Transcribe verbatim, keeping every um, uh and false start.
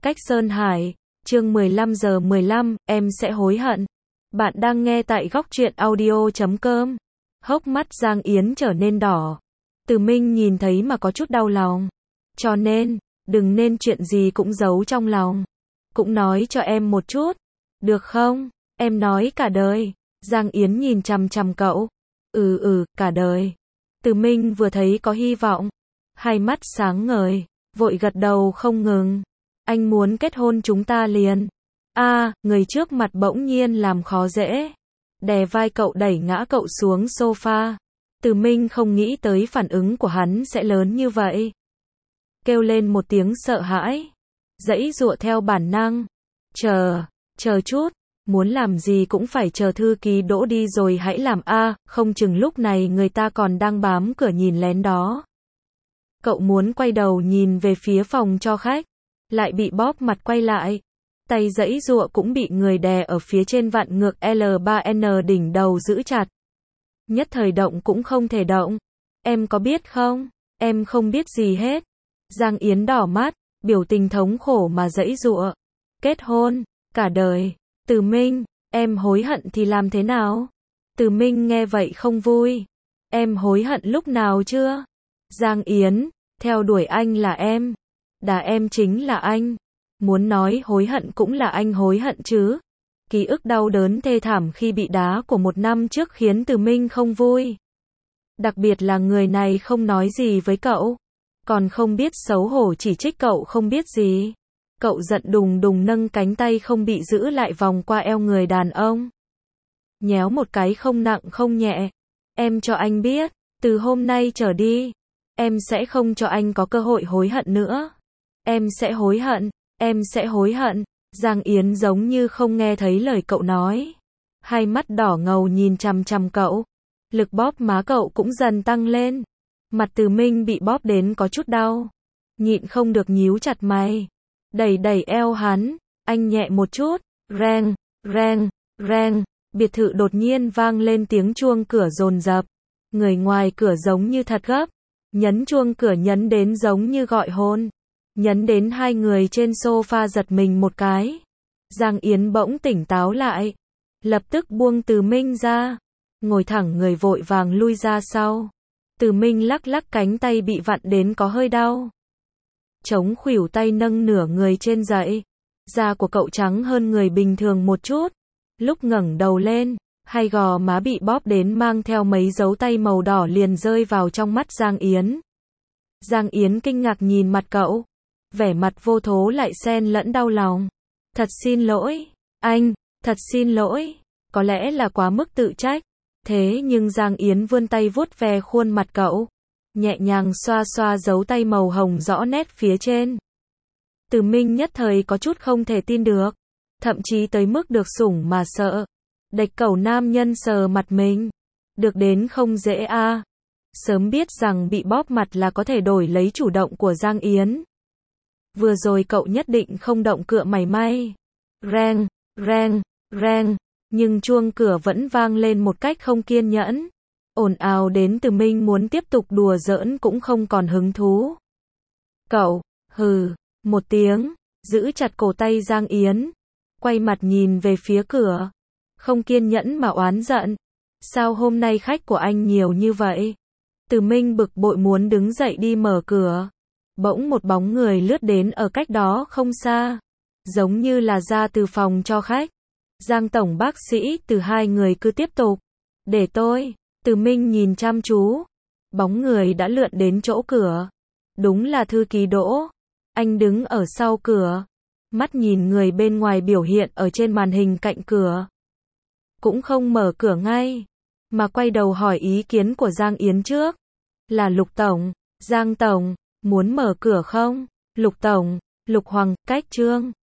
Cách Sơn Hải, chương mười lăm giờ mười lăm, em sẽ hối hận. Bạn đang nghe tại góc truyện audio chấm com. Hốc mắt Giang Yến trở nên đỏ. Từ Minh nhìn thấy mà có chút đau lòng. Cho nên, đừng nên chuyện gì cũng giấu trong lòng. Cũng nói cho em một chút. Được không? Em nói cả đời. Giang Yến nhìn chằm chằm cậu. Ừ ừ, cả đời. Từ Minh vừa thấy có hy vọng. Hai mắt sáng ngời, vội gật đầu không ngừng. Anh muốn kết hôn chúng ta liền. A, à, người trước mặt bỗng nhiên làm khó dễ. Đè vai cậu đẩy ngã cậu xuống sofa. Từ Minh không nghĩ tới phản ứng của hắn sẽ lớn như vậy. Kêu lên một tiếng sợ hãi. Giãy giụa theo bản năng. Chờ, chờ chút. Muốn làm gì cũng phải chờ thư ký đỗ đi rồi hãy làm a, à, không chừng lúc này người ta còn đang bám cửa nhìn lén đó. Cậu muốn quay đầu nhìn về phía phòng cho khách. Lại bị bóp mặt quay lại. Tay giãy giụa cũng bị người đè ở phía trên vặn ngược L ba N đỉnh đầu giữ chặt. Nhất thời động cũng không thể động. Em có biết không? Em không biết gì hết. Giang Yến đỏ mắt, biểu tình thống khổ mà giãy giụa. Kết hôn, cả đời. Từ Minh, em hối hận thì làm thế nào? Từ Minh nghe vậy không vui. Em hối hận lúc nào chưa? Giang Yến, theo đuổi anh là em. Đà em chính là anh. Muốn nói hối hận cũng là anh hối hận chứ. Ký ức đau đớn thê thảm khi bị đá của một năm trước khiến Từ Minh không vui. Đặc biệt là người này không nói gì với cậu. Còn không biết xấu hổ chỉ trích cậu không biết gì. Cậu giận đùng đùng nâng cánh tay không bị giữ lại vòng qua eo người đàn ông. Nhéo một cái không nặng không nhẹ. Em cho anh biết, từ hôm nay trở đi, em sẽ không cho anh có cơ hội hối hận nữa. Em sẽ hối hận, em sẽ hối hận. Giang Yến giống như không nghe thấy lời cậu nói. Hai mắt đỏ ngầu nhìn chằm chằm cậu. Lực bóp má cậu cũng dần tăng lên. Mặt Từ Minh bị bóp đến có chút đau. Nhịn không được nhíu chặt mày. Đẩy đẩy eo hắn. Anh nhẹ một chút. Reng, reng, reng. Biệt thự đột nhiên vang lên tiếng chuông cửa dồn dập. Người ngoài cửa giống như thật gấp. Nhấn chuông cửa nhấn đến giống như gọi hôn. Nhấn đến hai người trên sofa giật mình một cái. Giang Yến bỗng tỉnh táo lại. Lập tức buông Từ Minh ra. Ngồi thẳng người vội vàng lui ra sau. Từ Minh lắc lắc cánh tay bị vặn đến có hơi đau. Chống khuỷu tay nâng nửa người trên dậy. Da của cậu trắng hơn người bình thường một chút. Lúc ngẩng đầu lên, hai gò má bị bóp đến mang theo mấy dấu tay màu đỏ liền rơi vào trong mắt Giang Yến. Giang Yến kinh ngạc nhìn mặt cậu. Vẻ mặt vô thố lại xen lẫn đau lòng. Thật xin lỗi, anh, thật xin lỗi. Có lẽ là quá mức tự trách. Thế nhưng Giang Yến vươn tay vuốt ve khuôn mặt cậu. Nhẹ nhàng xoa xoa dấu tay màu hồng rõ nét phía trên. Từ Minh nhất thời có chút không thể tin được. Thậm chí tới mức được sủng mà sợ. Đạch cẩu nam nhân sờ mặt mình. Được đến không dễ a. À. Sớm biết rằng bị bóp mặt là có thể đổi lấy chủ động của Giang Yến. Vừa rồi cậu nhất định không động cựa mảy may. Reng, reng, reng. Nhưng chuông cửa vẫn vang lên một cách không kiên nhẫn. Ồn ào đến Từ Minh muốn tiếp tục đùa giỡn cũng không còn hứng thú. Cậu, hừ, một tiếng, giữ chặt cổ tay Giang Yến. Quay mặt nhìn về phía cửa. Không kiên nhẫn mà oán giận. Sao hôm nay khách của anh nhiều như vậy? Từ Minh bực bội muốn đứng dậy đi mở cửa. Bỗng một bóng người lướt đến ở cách đó không xa. Giống như là ra từ phòng cho khách. Giang tổng bác sĩ, từ hai người cứ tiếp tục. Để tôi. Từ Minh nhìn chăm chú. Bóng người đã lượn đến chỗ cửa. Đúng là thư ký Đỗ. Anh đứng ở sau cửa. Mắt nhìn người bên ngoài biểu hiện ở trên màn hình cạnh cửa. Cũng không mở cửa ngay. Mà quay đầu hỏi ý kiến của Giang Yến trước. Là Lục tổng. Giang tổng. Muốn mở cửa không? Lục tổng. Lục Hoàng, cách trương.